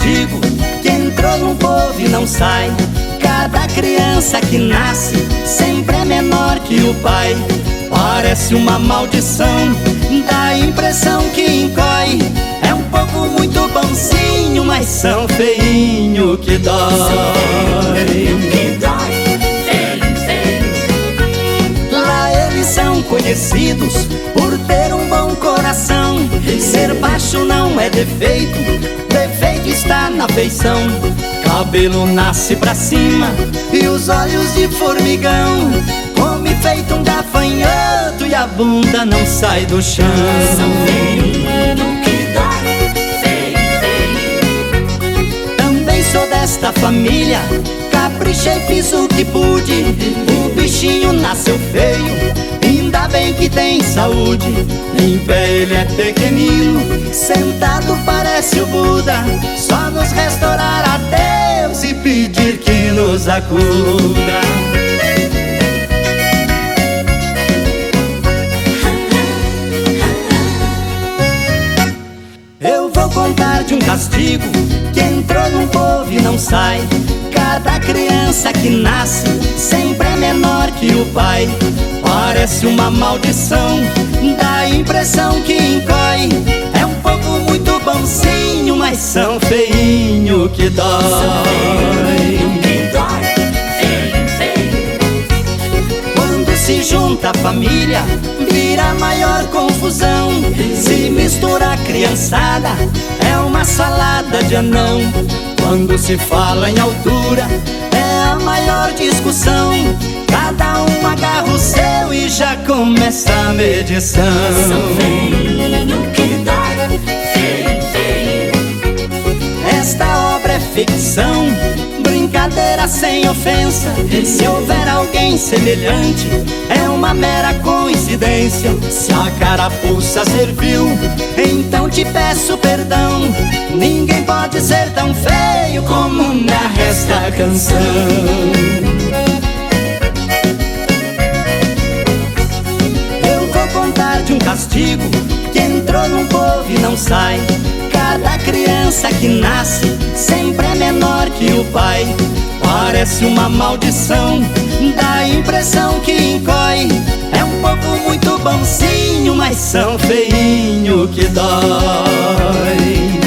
castigo que entrou no povo e não sai. Cada criança que nasce sempre é menor que o pai. Parece uma maldição, dá a impressão que incoe. É um povo muito bonzinho, mas são feinho que dói. Lá eles são conhecidos por ter um bom coração. Ser baixo não é defeito, defeito está na feição. Cabelo nasce pra cima e os olhos de formigão. Come feito um gafanhoto e a bunda não sai do chão. São feinho que dói, feio. Também sou desta família, caprichei, fiz o que pude. O bichinho nasceu feio, ainda bem que tem saúde. Em pé ele é pequenino, sentado parece o Buda. Só nos resta orar a Deus e pedir que nos acuda. Eu vou contar de um castigo que entrou num povo e não sai. Cada criança que nasce sempre é menor que o pai. Parece uma maldição, dá a impressão que incoe. É um povo muito bonzinho, mas são feinho que dói. Quando se junta a família, vira a maior confusão. Se mistura a criançada, é uma salada de anão. Quando se fala em altura, é a maior discussão. Cada um agarra o seu e já começa a medição. São feinho que dói, feio. Esta obra é ficção, brincadeira sem ofensa. Se houver alguém semelhante, é uma mera coincidência. Se a carapuça serviu, então te peço perdão. Ninguém pode ser tão feio como narra esta canção. Eu vou contar de um castigo que entrou num povo e não sai. Cada criança que nasce sempre é menor que o pai. Parece uma maldição, dá a impressão que incoe. É um povo muito bonzinho, mas são feinho que dói.